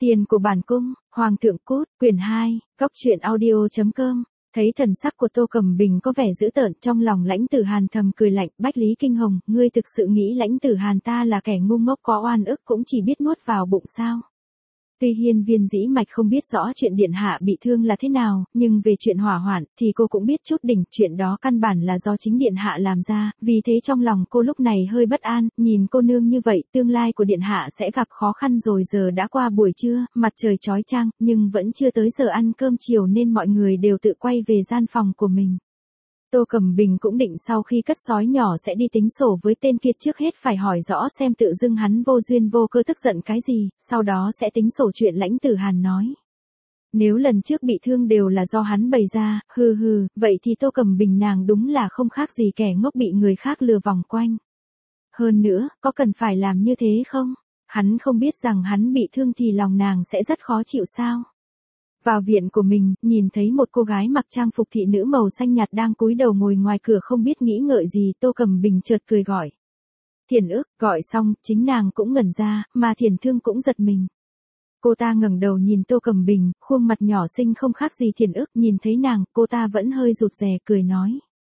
Tiền của bản cung, Hoàng thượng cút, quyển 2, góc truyện audio.com. Thấy thần sắc của Tô Cẩm Bình có vẻ dữ tợn, trong lòng Lãnh Tử Hàn thầm cười lạnh, Bách Lý Kinh Hồng, ngươi thực sự nghĩ Lãnh Tử Hàn ta là kẻ ngu ngốc có oan ức cũng chỉ biết nuốt vào bụng sao? Tuy Hiên Viên Dĩ Mạch không biết rõ chuyện điện hạ bị thương là thế nào, nhưng về chuyện hỏa hoạn thì cô cũng biết chút đỉnh, chuyện đó căn bản là do chính điện hạ làm ra, vì thế trong lòng cô lúc này hơi bất an, nhìn cô nương như vậy, tương lai của điện hạ sẽ gặp khó khăn rồi. Giờ đã qua buổi trưa, mặt trời chói chang, nhưng vẫn chưa tới giờ ăn cơm chiều nên mọi người đều tự quay về gian phòng của mình. Tô Cẩm Bình cũng định sau khi cất sói nhỏ sẽ đi tính sổ với tên kia, trước hết phải hỏi rõ xem tự dưng hắn vô duyên vô cớ tức giận cái gì, sau đó sẽ tính sổ chuyện Lãnh Tử Hàn nói. Nếu lần trước bị thương đều là do hắn bày ra, vậy thì Tô Cẩm Bình nàng đúng là không khác gì kẻ ngốc bị người khác lừa vòng quanh. Hơn nữa, có cần phải làm như thế không? Hắn không biết rằng hắn bị thương thì lòng nàng sẽ rất khó chịu sao? Vào viện của mình, nhìn thấy một cô gái mặc trang phục thị nữ màu xanh nhạt đang cúi đầu ngồi ngoài cửa không biết nghĩ ngợi gì, Tô Cẩm Bình chợt cười gọi. Thiền ước, gọi xong, chính nàng cũng ngẩn ra, mà Thiền Thương cũng giật mình. Cô ta ngẩng đầu nhìn Tô Cẩm Bình, khuôn mặt nhỏ xinh không khác gì Thiền ước, nhìn thấy nàng, cô ta vẫn hơi rụt rè cười nói.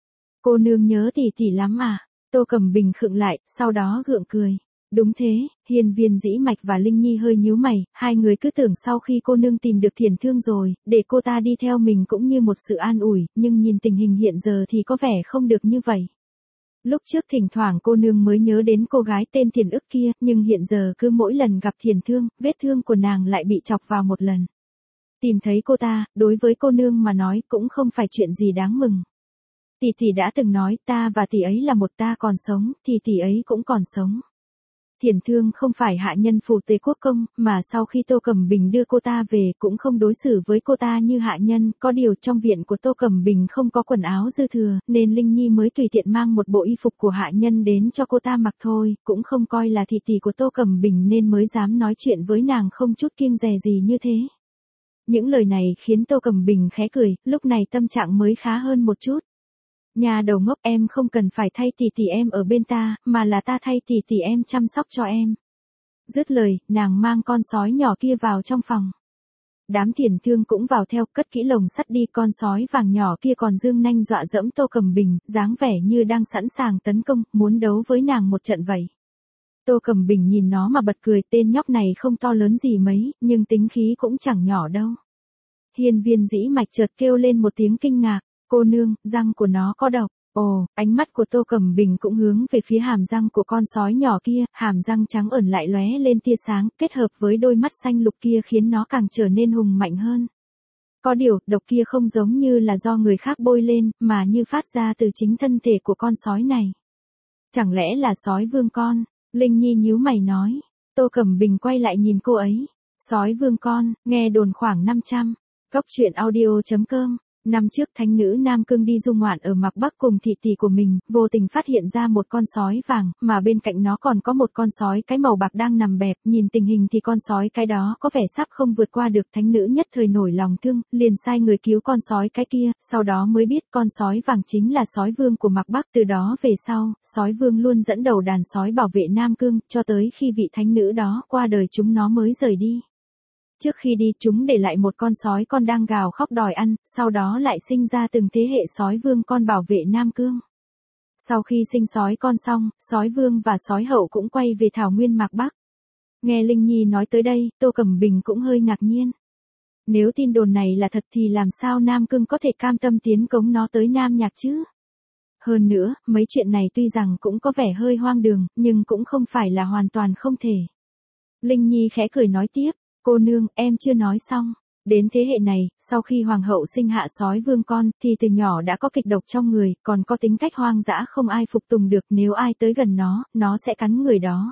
Cô nương nhớ tỷ tỷ lắm à? Tô Cẩm Bình khựng lại, sau đó gượng cười. Đúng thế, Hiên Viên Dĩ Mạch và Linh Nhi hơi nhíu mày, hai người cứ tưởng sau khi cô nương tìm được Thiền Thương rồi, để cô ta đi theo mình cũng như một sự an ủi, nhưng nhìn tình hình hiện giờ thì có vẻ không được như vậy. Lúc trước thỉnh thoảng cô nương mới nhớ đến cô gái tên Thiền ức kia, nhưng hiện giờ cứ mỗi lần gặp Thiền Thương, vết thương của nàng lại bị chọc vào một lần. Tìm thấy cô ta, đối với cô nương mà nói cũng không phải chuyện gì đáng mừng. Tỷ tỷ đã từng nói ta và tỷ ấy là một, ta còn sống, thì tỷ ấy cũng còn sống. Thiền Thương không phải hạ nhân phủ Tề Quốc Công, mà sau khi Tô Cẩm Bình đưa cô ta về cũng không đối xử với cô ta như hạ nhân, có điều trong viện của Tô Cẩm Bình không có quần áo dư thừa, nên Linh Nhi mới tùy tiện mang một bộ y phục của hạ nhân đến cho cô ta mặc thôi, cũng không coi là thị tỷ của Tô Cẩm Bình nên mới dám nói chuyện với nàng không chút kiêng dè gì như thế. Những lời này khiến Tô Cẩm Bình khẽ cười, lúc này tâm trạng mới khá hơn một chút. Nhà đầu ngốc, em không cần phải thay tỷ tỷ em ở bên ta, mà là ta thay tỷ tỷ em chăm sóc cho em. Dứt lời, nàng mang con sói nhỏ kia vào trong phòng. Đám Thiền Thương cũng vào theo, cất kỹ lồng sắt đi, con sói vàng nhỏ kia còn dương nanh dọa dẫm Tô Cẩm Bình, dáng vẻ như đang sẵn sàng tấn công, muốn đấu với nàng một trận vậy. Tô Cẩm Bình nhìn nó mà bật cười, tên nhóc này không to lớn gì mấy, nhưng tính khí cũng chẳng nhỏ đâu. Hiên Viên Dĩ Mạch chợt kêu lên một tiếng kinh ngạc. Cô nương, răng của nó có độc. Ồ, ánh mắt của Tô Cẩm Bình cũng hướng về phía hàm răng của con sói nhỏ kia, hàm răng trắng ẩn lại lóe lên tia sáng, kết hợp với đôi mắt xanh lục kia khiến nó càng trở nên hùng mạnh hơn. Có điều, độc kia không giống như là do người khác bôi lên, mà như phát ra từ chính thân thể của con sói này. Chẳng lẽ là sói vương con? Linh Nhi nhíu mày nói. Tô Cẩm Bình quay lại nhìn cô ấy. Sói vương con, nghe đồn khoảng 500. Góc truyện audio.com. Năm trước thánh nữ Nam Cương đi du ngoạn ở Mạc Bắc cùng thị tỷ của mình, vô tình phát hiện ra một con sói vàng, mà bên cạnh nó còn có một con sói cái màu bạc đang nằm bẹp, nhìn tình hình thì con sói cái đó có vẻ sắp không vượt qua được. Thánh nữ nhất thời nổi lòng thương, liền sai người cứu con sói cái kia, sau đó mới biết con sói vàng chính là sói vương của Mạc Bắc. Từ đó về sau, sói vương luôn dẫn đầu đàn sói bảo vệ Nam Cương, cho tới khi vị thánh nữ đó qua đời chúng nó mới rời đi. Trước khi đi chúng để lại một con sói con đang gào khóc đòi ăn, sau đó lại sinh ra từng thế hệ sói vương con bảo vệ Nam Cương. Sau khi sinh sói con xong, sói vương và sói hậu cũng quay về thảo nguyên Mạc Bắc. Nghe Linh Nhi nói tới đây, Tô Cẩm Bình cũng hơi ngạc nhiên. Nếu tin đồn này là thật thì làm sao Nam Cương có thể cam tâm tiến cống nó tới Nam Nhạc chứ? Hơn nữa, mấy chuyện này tuy rằng cũng có vẻ hơi hoang đường, nhưng cũng không phải là hoàn toàn không thể. Linh Nhi khẽ cười nói tiếp. Cô nương, em chưa nói xong. Đến thế hệ này, sau khi hoàng hậu sinh hạ sói vương con, thì từ nhỏ đã có kịch độc trong người, còn có tính cách hoang dã không ai phục tùng được, nếu ai tới gần nó sẽ cắn người đó.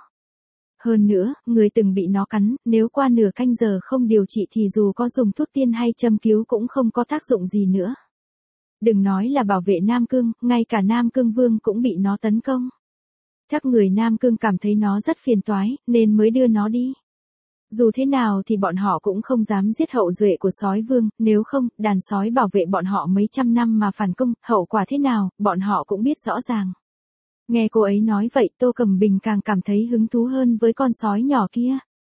Hơn nữa, người từng bị nó cắn, nếu qua nửa canh giờ không điều trị thì dù có dùng thuốc tiên hay châm cứu cũng không có tác dụng gì nữa. Đừng nói là bảo vệ Nam Cương, ngay cả Nam Cương vương cũng bị nó tấn công. Chắc người Nam Cương cảm thấy nó rất phiền toái, nên mới đưa nó đi. Dù thế nào thì bọn họ cũng không dám giết hậu duệ của sói vương, nếu không, đàn sói bảo vệ bọn họ mấy trăm năm mà phản công, hậu quả thế nào, bọn họ cũng biết rõ ràng. Nghe cô ấy nói vậy, Tô Cẩm Bình càng cảm thấy hứng thú hơn với con sói nhỏ kia.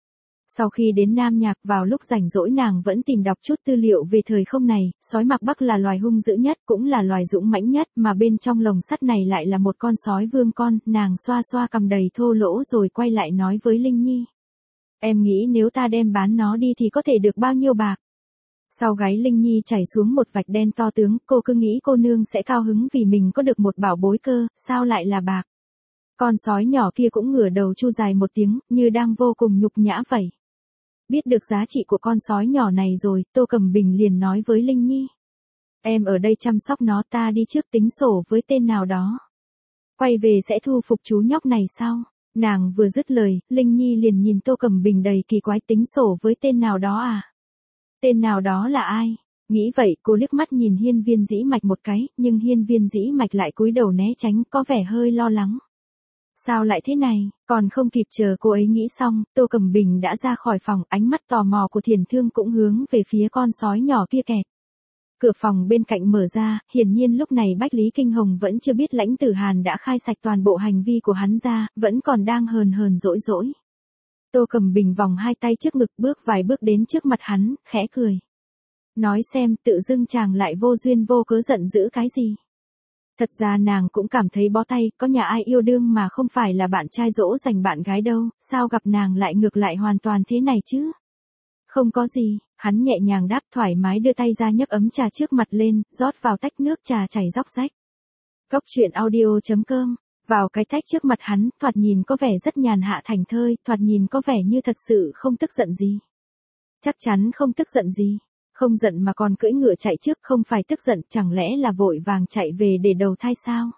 Sau khi đến Nam Nhạc vào lúc rảnh rỗi nàng vẫn tìm đọc chút tư liệu về thời không này, sói Mạc Bắc là loài hung dữ nhất cũng là loài dũng mãnh nhất mà bên trong lồng sắt này lại là một con sói vương con, nàng xoa xoa cằm đầy thô lỗ rồi quay lại nói với Linh Nhi. Em nghĩ nếu ta đem bán nó đi thì có thể được bao nhiêu bạc? Sau gáy Linh Nhi chảy xuống một vạch đen to tướng, cô cứ nghĩ cô nương sẽ cao hứng vì mình có được một bảo bối cơ, sao lại là bạc? Con sói nhỏ kia cũng ngửa đầu chu dài một tiếng, như đang vô cùng nhục nhã vậy. Biết được giá trị của con sói nhỏ này rồi, Tô Cẩm Bình liền nói với Linh Nhi. Em ở đây chăm sóc nó, ta đi trước tính sổ với tên nào đó. Quay về sẽ thu phục chú nhóc này sao? Nàng vừa dứt lời, Linh Nhi liền nhìn Tô Cẩm Bình đầy kỳ quái, tính sổ với tên nào đó à? Tên nào đó là ai? Nghĩ vậy cô liếc mắt nhìn Hiên Viên Dĩ Mạch một cái, nhưng Hiên Viên Dĩ Mạch lại cúi đầu né tránh, có vẻ hơi lo lắng. Sao lại thế này? Còn không kịp chờ cô ấy nghĩ xong, Tô Cẩm Bình đã ra khỏi phòng, ánh mắt tò mò của Thiền Thương cũng hướng về phía con sói nhỏ kia kẹt. Cửa phòng bên cạnh mở ra, hiển nhiên lúc này Bách Lý Kinh Hồng vẫn chưa biết Lãnh Tử Hàn đã khai sạch toàn bộ hành vi của hắn ra, vẫn còn đang hờn hờn dỗi dỗi. Tô Cẩm Bình vòng hai tay trước ngực bước vài bước đến trước mặt hắn, khẽ cười. Nói xem tự dưng chàng lại vô duyên vô cớ giận dữ cái gì. Thật ra nàng cũng cảm thấy bó tay, có nhà ai yêu đương mà không phải là bạn trai dỗ dành bạn gái đâu, sao gặp nàng lại ngược lại hoàn toàn thế này chứ? Không có gì, hắn nhẹ nhàng đáp thoải mái đưa tay ra nhấc ấm trà trước mặt lên, rót vào tách nước trà chảy róc rách. Cốc truyện audio.com, vào cái tách trước mặt hắn, thoạt nhìn có vẻ rất nhàn hạ thảnh thơi, thoạt nhìn có vẻ như thật sự không tức giận gì. Chắc chắn không tức giận gì. Không giận mà còn cưỡi ngựa chạy trước, không phải tức giận, chẳng lẽ là vội vàng chạy về để đầu thai sao?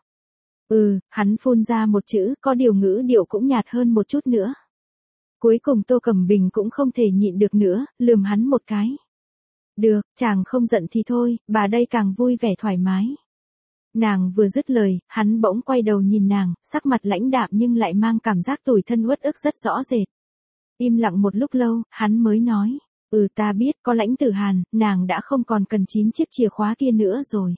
Hắn phun ra một chữ, có điều ngữ điệu cũng nhạt hơn một chút nữa. Cuối cùng Tô Cẩm Bình cũng không thể nhịn được nữa, lườm hắn một cái. Được, chàng không giận thì thôi, bà đây càng vui vẻ thoải mái. Nàng vừa dứt lời, hắn bỗng quay đầu nhìn nàng, sắc mặt lãnh đạm nhưng lại mang cảm giác tủi thân uất ức rất rõ rệt. Im lặng một lúc lâu, hắn mới nói. Ta biết, có Lãnh Tử Hàn, nàng đã không còn cần 9 chiếc chìa khóa kia nữa rồi.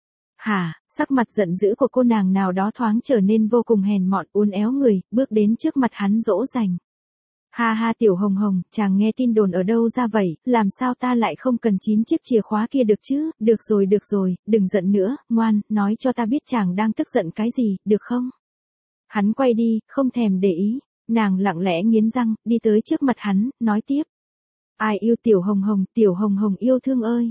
Hả? Sắc mặt giận dữ của cô nàng nào đó thoáng trở nên vô cùng hèn mọn, uốn éo người, bước đến trước mặt hắn dỗ dành. Ha ha Tiểu Hồng Hồng, chàng nghe tin đồn ở đâu ra vậy, làm sao ta lại không cần 9 chiếc chìa khóa kia được chứ? Được rồi, đừng giận nữa, ngoan, nói cho ta biết chàng đang tức giận cái gì, được không? Hắn quay đi, không thèm để ý, nàng lặng lẽ nghiến răng, đi tới trước mặt hắn, nói tiếp. Ai yêu Tiểu Hồng Hồng yêu thương ơi.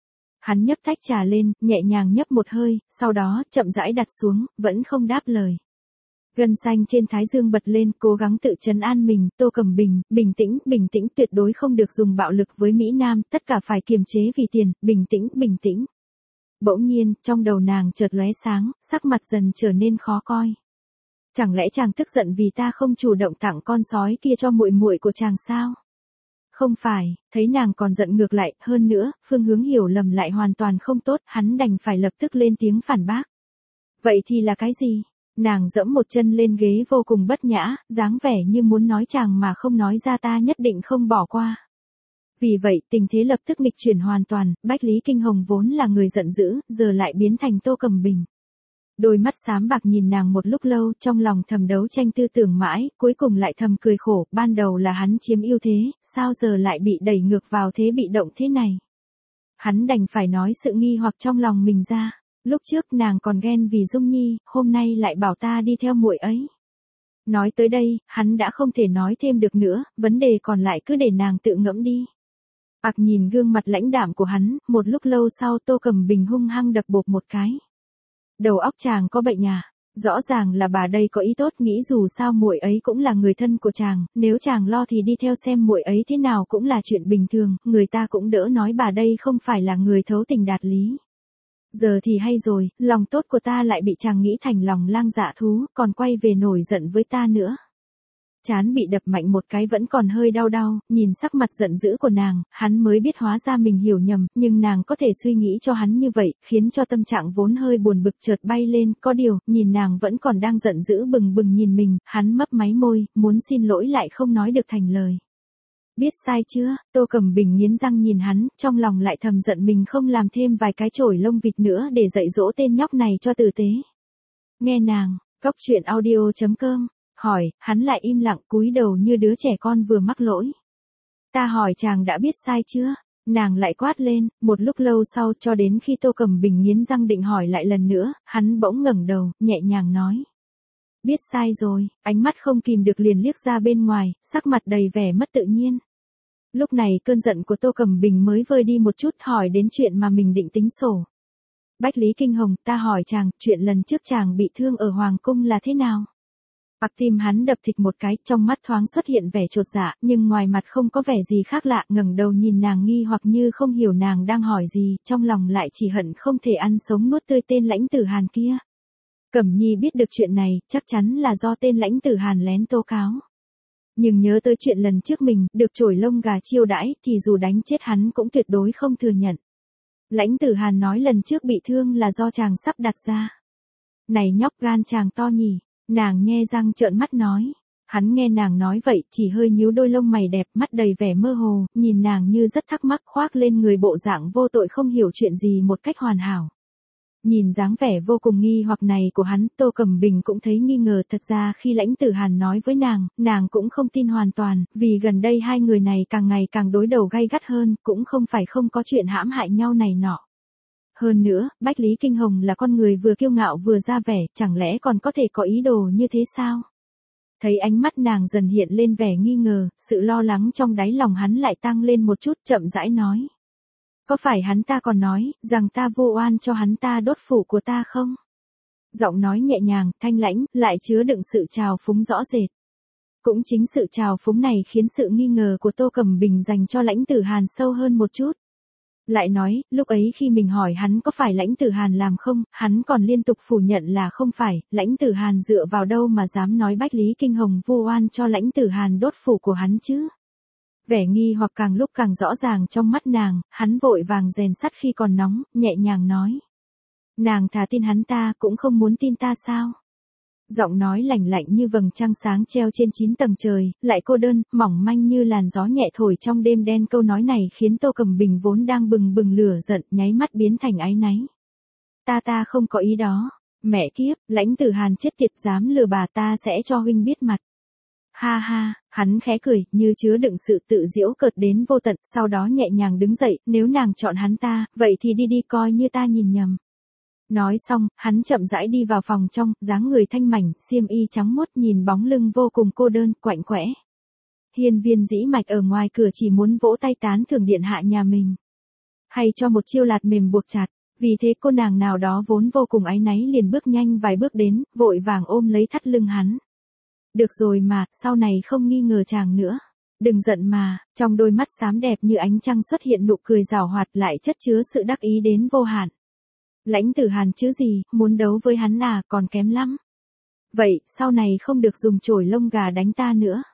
Hắn nhấc tách trà lên, nhẹ nhàng nhấp một hơi, sau đó, chậm rãi đặt xuống, vẫn không đáp lời. Gân xanh trên thái dương bật lên, cố gắng tự trấn an mình, Tô Cẩm Bình, bình tĩnh, tuyệt đối không được dùng bạo lực với Mỹ Nam, tất cả phải kiềm chế vì tiền, bình tĩnh. Bỗng nhiên, trong đầu nàng chợt lóe sáng, sắc mặt dần trở nên khó coi. Chẳng lẽ chàng tức giận vì ta không chủ động tặng con sói kia cho muội muội của chàng sao? Không phải, thấy nàng còn giận ngược lại, hơn nữa, phương hướng hiểu lầm lại hoàn toàn không tốt, hắn đành phải lập tức lên tiếng phản bác. Vậy thì là cái gì? Nàng dẫm một chân lên ghế vô cùng bất nhã, dáng vẻ như muốn nói chàng mà không nói ra ta nhất định không bỏ qua. Vì vậy, tình thế lập tức nghịch chuyển hoàn toàn, Bách Lý Kinh Hồng vốn là người giận dữ, giờ lại biến thành Tô Cẩm Bình. Đôi mắt xám bạc nhìn nàng một lúc lâu, trong lòng thầm đấu tranh tư tưởng mãi, cuối cùng lại thầm cười khổ, ban đầu là hắn chiếm ưu thế, sao giờ lại bị đẩy ngược vào thế bị động thế này. Hắn đành phải nói sự nghi hoặc trong lòng mình ra, lúc trước nàng còn ghen vì Dung Nhi, hôm nay lại bảo ta đi theo muội ấy. Nói tới đây, hắn đã không thể nói thêm được nữa, vấn đề còn lại cứ để nàng tự ngẫm đi. Nhìn gương mặt lãnh đạm của hắn, một lúc lâu sau Tô Cẩm Bình hung hăng đập bộp một cái. Đầu óc chàng có bệnh à? Rõ ràng là bà đây có ý tốt, nghĩ dù sao muội ấy cũng là người thân của chàng, nếu chàng lo thì đi theo xem muội ấy thế nào cũng là chuyện bình thường, người ta cũng đỡ nói bà đây không phải là người thấu tình đạt lý. Giờ thì hay rồi, lòng tốt của ta lại bị chàng nghĩ thành lòng lang dạ thú, còn quay về nổi giận với ta nữa. Chán bị đập mạnh một cái vẫn còn hơi đau, nhìn sắc mặt giận dữ của nàng, hắn mới biết hóa ra mình hiểu nhầm, nhưng nàng có thể suy nghĩ cho hắn như vậy, khiến cho tâm trạng vốn hơi buồn bực chợt bay lên, có điều, nhìn nàng vẫn còn đang giận dữ bừng bừng nhìn mình, hắn mấp máy môi, muốn xin lỗi lại không nói được thành lời. Biết sai chưa? Tô Cẩm Bình nghiến răng nhìn hắn, trong lòng lại thầm giận mình không làm thêm vài cái chổi lông vịt nữa để dạy dỗ tên nhóc này cho tử tế. Nghe nàng, Cốc truyện audio.com hỏi, hắn lại im lặng cúi đầu như đứa trẻ con vừa mắc lỗi. Ta hỏi chàng đã biết sai chưa? Nàng lại quát lên, một lúc lâu sau cho đến khi Tô Cẩm Bình nghiến răng định hỏi lại lần nữa, hắn bỗng ngẩng đầu, nhẹ nhàng nói. Biết sai rồi, ánh mắt không kìm được liền liếc ra bên ngoài, sắc mặt đầy vẻ mất tự nhiên. Lúc này cơn giận của Tô Cẩm Bình mới vơi đi một chút, hỏi đến chuyện mà mình định tính sổ. Bách Lý Kinh Hồng, ta hỏi chàng, chuyện lần trước chàng bị thương ở Hoàng Cung là thế nào? Tim hắn đập thịch một cái, trong mắt thoáng xuất hiện vẻ chột dạ, nhưng ngoài mặt không có vẻ gì khác lạ, ngẩng đầu nhìn nàng nghi hoặc như không hiểu nàng đang hỏi gì, trong lòng lại chỉ hận không thể ăn sống nuốt tươi tên Lãnh Tử Hàn kia. Cẩm Nhi biết được chuyện này, chắc chắn là do tên Lãnh Tử Hàn lén tố cáo. Nhưng nhớ tới chuyện lần trước mình được chổi lông gà chiêu đãi, thì dù đánh chết hắn cũng tuyệt đối không thừa nhận. Lãnh Tử Hàn nói lần trước bị thương là do chàng sắp đặt ra. Này nhóc, gan chàng to nhỉ? Nàng nhe răng trợn mắt nói. Hắn nghe nàng nói vậy, chỉ hơi nhíu đôi lông mày đẹp, mắt đầy vẻ mơ hồ, nhìn nàng như rất thắc mắc, khoác lên người bộ dạng vô tội không hiểu chuyện gì một cách hoàn hảo. Nhìn dáng vẻ vô cùng nghi hoặc này của hắn, Tô Cẩm Bình cũng thấy nghi ngờ. Thật ra khi Lãnh Tử Hàn nói với nàng cũng không tin hoàn toàn, vì gần đây hai người này càng ngày càng đối đầu gay gắt hơn, cũng không phải không có chuyện hãm hại nhau này nọ. Hơn nữa, Bách Lý Kinh Hồng là con người vừa kiêu ngạo vừa ra vẻ, chẳng lẽ còn có thể có ý đồ như thế sao? Thấy ánh mắt nàng dần hiện lên vẻ nghi ngờ, sự lo lắng trong đáy lòng hắn lại tăng lên một chút, chậm rãi nói. Có phải hắn ta còn nói, rằng ta vu oan cho hắn ta đốt phủ của ta không? Giọng nói nhẹ nhàng, thanh lãnh, lại chứa đựng sự trào phúng rõ rệt. Cũng chính sự trào phúng này khiến sự nghi ngờ của Tô Cẩm Bình dành cho Lãnh Tử Hàn sâu hơn một chút. Lại nói, lúc ấy khi mình hỏi hắn có phải Lãnh Tử Hàn làm không, hắn còn liên tục phủ nhận là không phải. Lãnh Tử Hàn dựa vào đâu mà dám nói Bách Lý Kinh Hồng vu oan cho Lãnh Tử Hàn đốt phủ của hắn chứ? Vẻ nghi hoặc càng lúc càng rõ ràng trong mắt nàng, hắn vội vàng rèn sắt khi còn nóng, nhẹ nhàng nói. Nàng thà tin hắn ta cũng không muốn tin ta sao? Giọng nói lạnh lạnh như vầng trăng sáng treo trên 9 tầng trời, lại cô đơn, mỏng manh như làn gió nhẹ thổi trong đêm đen. Câu nói này khiến Tô Cẩm Bình vốn đang bừng bừng lửa giận, nháy mắt biến thành áy náy. Ta không có ý đó. Mẹ kiếp, Lãnh Tử Hàn chết tiệt, dám lừa bà, ta sẽ cho huynh biết mặt. Ha ha, hắn khẽ cười, như chứa đựng sự tự giễu cợt đến vô tận, sau đó nhẹ nhàng đứng dậy, nếu nàng chọn hắn ta, vậy thì đi coi như ta nhìn nhầm. Nói xong, hắn chậm rãi đi vào phòng trong, dáng người thanh mảnh, xiêm y trắng muốt, nhìn bóng lưng vô cùng cô đơn, quạnh quẽ. Hiên Viên Dĩ Mạch ở ngoài cửa chỉ muốn vỗ tay tán thưởng điện hạ nhà mình. Hay cho một chiêu lạt mềm buộc chặt, vì thế cô nàng nào đó vốn vô cùng áy náy liền bước nhanh vài bước đến, vội vàng ôm lấy thắt lưng hắn. Được rồi mà, sau này không nghi ngờ chàng nữa. Đừng giận mà, trong đôi mắt xám đẹp như ánh trăng xuất hiện nụ cười giảo hoạt, lại chất chứa sự đắc ý đến vô hạn. Lãnh Tử Hàn chứ gì, muốn đấu với hắn à, còn kém lắm. Vậy, sau này không được dùng chổi lông gà đánh ta nữa.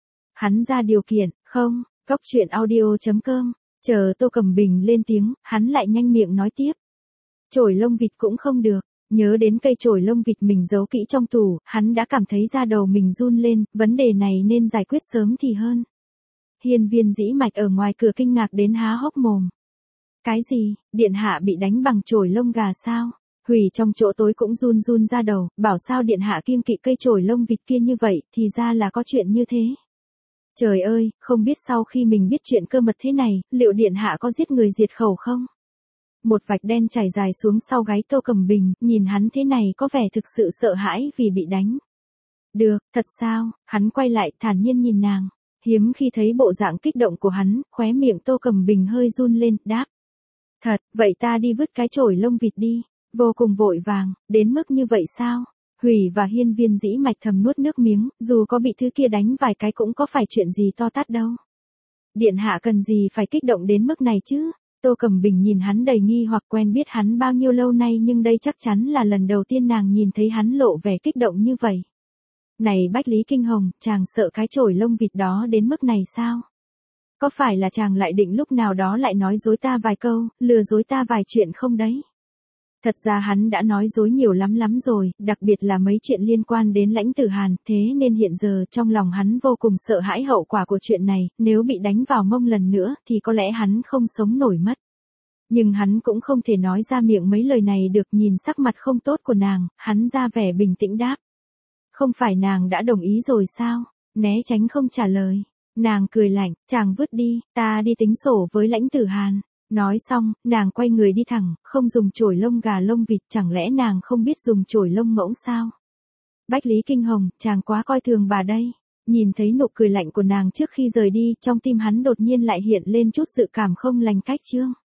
Hắn ra điều kiện, không, Cốc Truyện Audio.com, chờ Tô Cẩm Bình lên tiếng, hắn lại nhanh miệng nói tiếp. Chổi lông vịt cũng không được. Nhớ đến cây chổi lông vịt mình giấu kỹ trong tủ, hắn đã cảm thấy da đầu mình run lên, vấn đề này nên giải quyết sớm thì hơn. Hiên Viên Dĩ Mạch ở ngoài cửa kinh ngạc đến há hốc mồm. Cái gì, điện hạ bị đánh bằng chổi lông gà sao? Hủy trong chỗ tối cũng run run ra đầu, bảo sao điện hạ kiêng kỵ cây chổi lông vịt kia như vậy, thì ra là có chuyện như thế. Trời ơi, không biết sau khi mình biết chuyện cơ mật thế này, liệu điện hạ có giết người diệt khẩu không? Một vạch đen chảy dài xuống sau gáy Tô Cẩm Bình, nhìn hắn thế này có vẻ thực sự sợ hãi vì bị đánh. Được, thật sao? Hắn quay lại thản nhiên nhìn nàng. Hiếm khi thấy bộ dạng kích động của hắn, khóe miệng Tô Cẩm Bình hơi run lên, đáp. Thật, vậy ta đi vứt cái chổi lông vịt đi. Vô cùng vội vàng, đến mức như vậy sao? Hủy và Hiên Viên Dĩ Mạch thầm nuốt nước miếng, dù có bị thứ kia đánh vài cái cũng có phải chuyện gì to tát đâu. Điện hạ cần gì phải kích động đến mức này chứ? Tô Cẩm Bình nhìn hắn đầy nghi hoặc, quen biết hắn bao nhiêu lâu nay nhưng đây chắc chắn là lần đầu tiên nàng nhìn thấy hắn lộ vẻ kích động như vậy. Này Bách Lý Kinh Hồng, chàng sợ cái chổi lông vịt đó đến mức này sao? Có phải là chàng lại định lúc nào đó lại nói dối ta vài câu, lừa dối ta vài chuyện không đấy? Thật ra hắn đã nói dối nhiều lắm rồi, đặc biệt là mấy chuyện liên quan đến Lãnh Tử Hàn, thế nên hiện giờ trong lòng hắn vô cùng sợ hãi hậu quả của chuyện này, nếu bị đánh vào mông lần nữa thì có lẽ hắn không sống nổi mất. Nhưng hắn cũng không thể nói ra miệng mấy lời này được, nhìn sắc mặt không tốt của nàng, hắn ra vẻ bình tĩnh đáp. Không phải nàng đã đồng ý rồi sao? Né tránh không trả lời. Nàng cười lạnh, chàng vứt đi, ta đi tính sổ với Lãnh Tử Hàn. Nói xong, nàng quay người đi thẳng, không dùng chổi lông gà lông vịt, chẳng lẽ nàng không biết dùng chổi lông ngỗng sao? Bách Lý Kinh Hồng, chàng quá coi thường bà đây. Nhìn thấy nụ cười lạnh của nàng trước khi rời đi, trong tim hắn đột nhiên lại hiện lên chút dự cảm không lành cách chương.